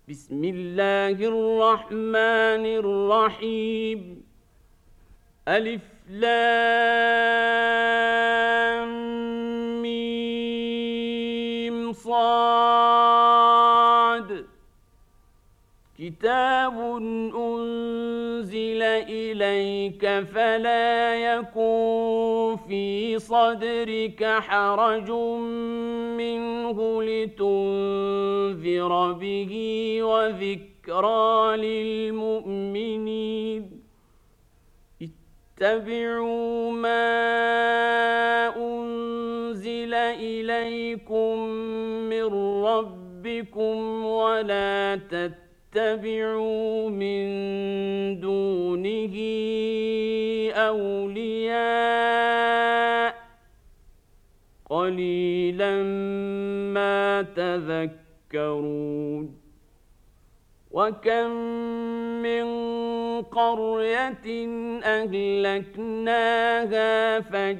بسم الله الرحمن الرحيم ألف لام ميم صاد كتاب أنزل إليك فلا يكن في صدرك حرج منه لتنذر به وذكرى للمؤمنين اتبعوا ما أنزل إليكم من ربكم ولا تتبعوا من دونه أولياء قليلا ما تذكرون وكم من قرية أهلكناها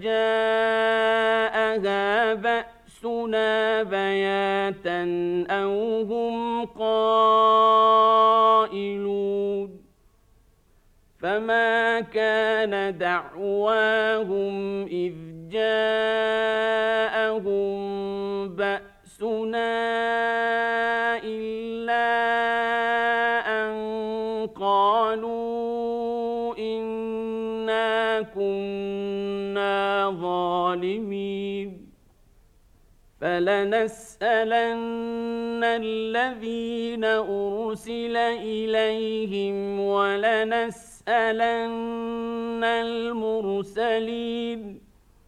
فجاءها بأسنا بياتا أو هم قائلون فما كان دعواهم إذ جاءهم بأسنا إلا أن قالوا إنا كنا ظالمين فلنسألن الذين أرسل إليهم ولنسألن المرسلين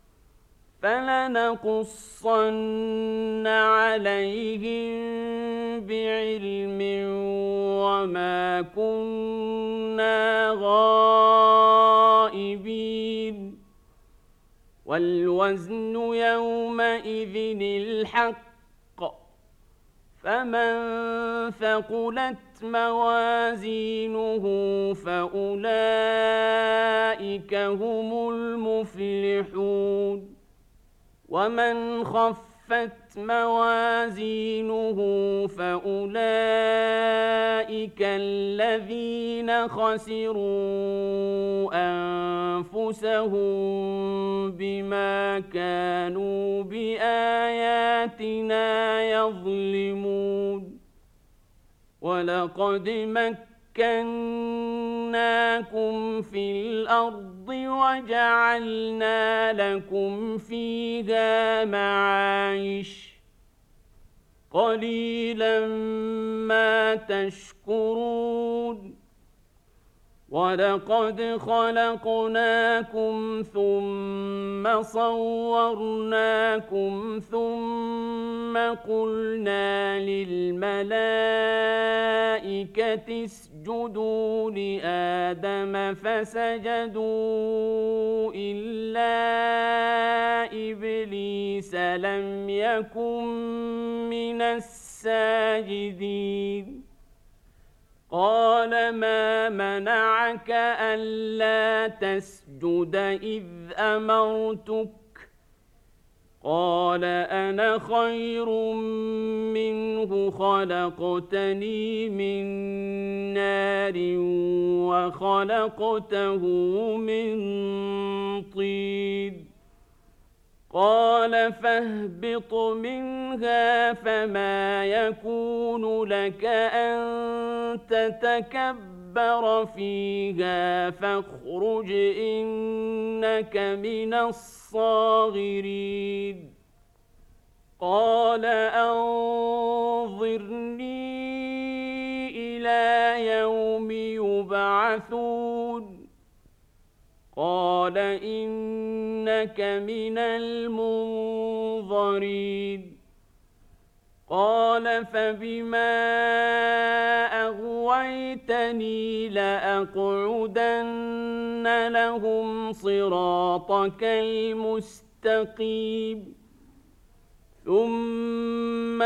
فلنقصن عليهم بعلم وما كنا غائبين والوزن يومئذ الحق فمن ثقلت موازينه فأولئك هم المفلحون ومن خفت موازينه فأولئك الذين خسروا أنفسهم بما كانوا بآياتنا يظلمون ولقد مكناكم في الأرض وجعلنا لكم فيها معايش قليلا ما تشكرون ولقد خلقناكم ثم صورناكم ثم قلنا للملائكة اسجدوا لآدم فسجدوا إلا إبليس لم يكن من الساجدين قال ما منعك ألا تسجد إذ أمرتك قال أنا خير منه خلقتني من نار وخلقته من طين قال فاهبط منها فما يكون لك أن تتكبر فيها فاخرج إنك من الصاغرين قال أنظرني إلى يوم يبعثون قال إنك من المنظرين قال فبما أغويتني لأقعدن لهم صراطك المستقيم ثم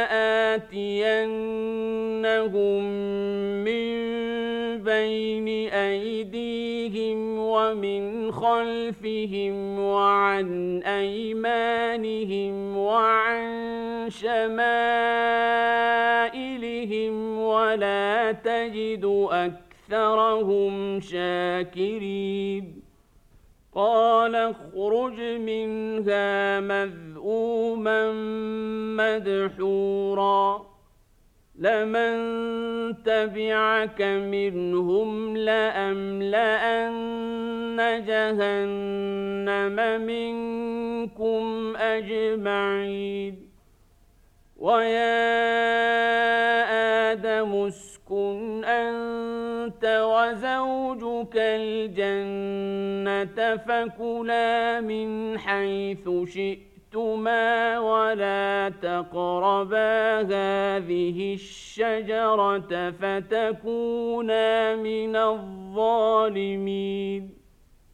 لآتينهم من بين أيديهم ومن خلفهم وعن أيمانهم وعن شمائلهم ولا تجد أكثرهم شاكرين قال اخرج منها مذءوما مدحورا لمن تبعك منهم لأملأن جهنم منكم أجمعين ويا آدم اسكن أنت وزوجك الجنة فكلا من حيث شئتما ولا تقربا هذه الشجرة فتكونا من الظالمين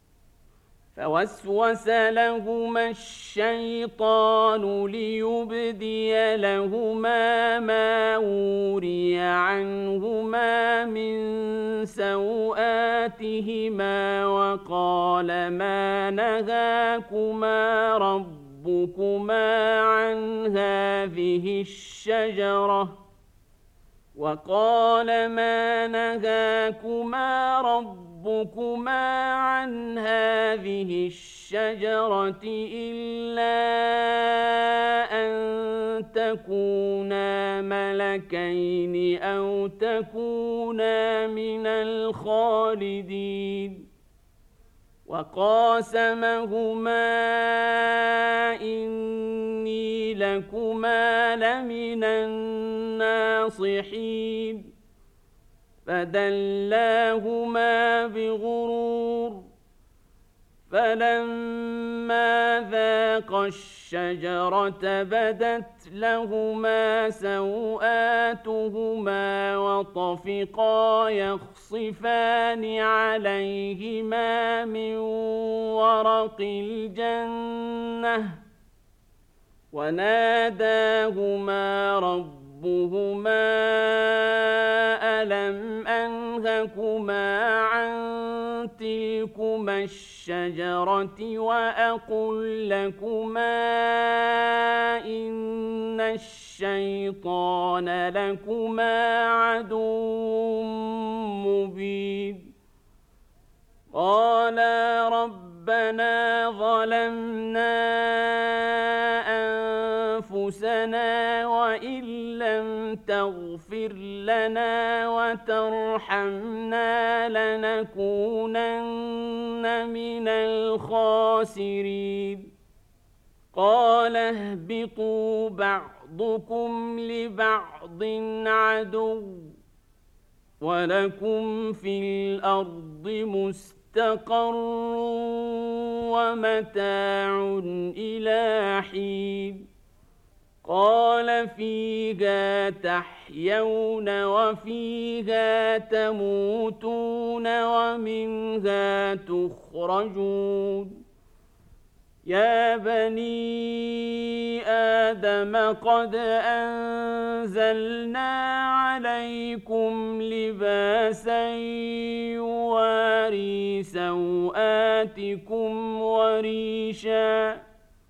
فوسوس لهما الشيطان ليبدي لهما ما وري عنهما من سوآتهما وقال ما نهاكما ربكما عن هذه الشجرة عن هذه الشجرة إلا أن تكونا ملكين أو تكونا من الخالدين وقاسمهما إني لكما لمن الناصحين فدلاهما بغرور فلما ذاقا الشجرة بدت لهما سوآتهما وطفقا يخصفان عليهما من ورق الجنة وناداهما ربهما ألم أنهكما عن تلكما الشجرة وأقل لكما إن الشيطان لكما عدو مبين قالا ربنا ظلمنا أنفسنا وإن لم تغفر لنا وترحمنا لنكونن من الخاسرين قال اهبطوا بعضكم لبعض عدو ولكم في الأرض مستقر ومتاع إلى حين قال فيها تحيون وفيها تموتون ومنها تخرجون يا بني آدم قد أنزلنا عليكم لباسا يواري سوآتكم وريشا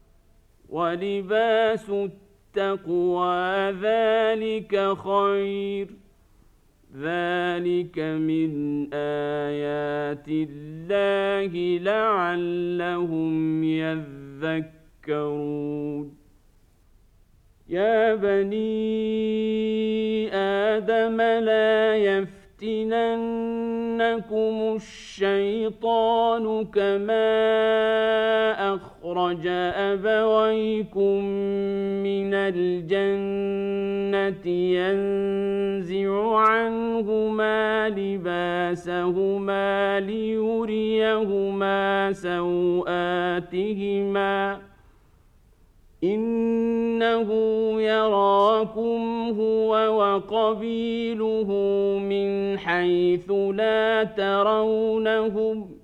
ولباس التقوى ذلك خير ذلك من آيات الله لعلهم يذكرون يا بني آدم لا يفتننكم الشيطان كما أخرج أبويكم من الجنة ينزع عنهما لباسهما ليريهما سوآتهما إنه يراكم هو وقبيله من حيث لا ترونهم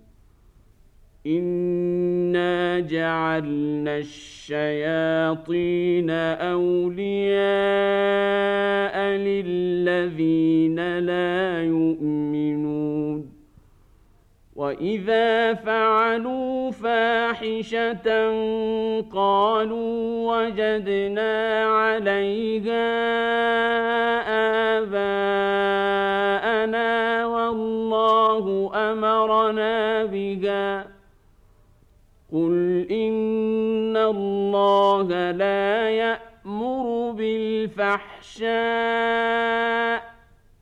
إنا جعلنا الشياطين أولياء للذين لا يؤمنون وإذا فعلوا فاحشة قالوا وجدنا عليها أحشاء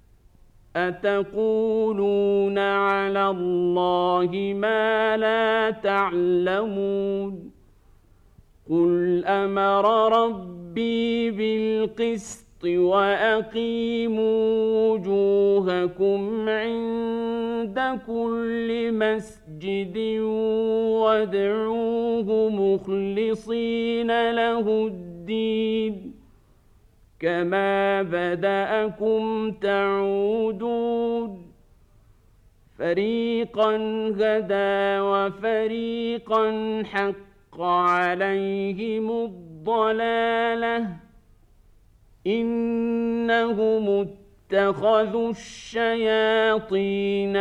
أتقولون على الله ما لا تعلمون قل أمر ربي بالقسط وأقيموا وجوهكم عند كل مسجد وادعوه مخلصين له الدين كما بدأكم تعودون فريقا هدى وفريقا حق عليهم الضلالة إنهم اتخذوا الشياطين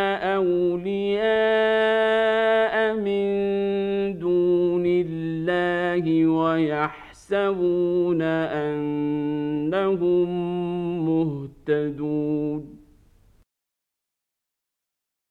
أولياء من دون الله ويحسبون أنهم مهتدون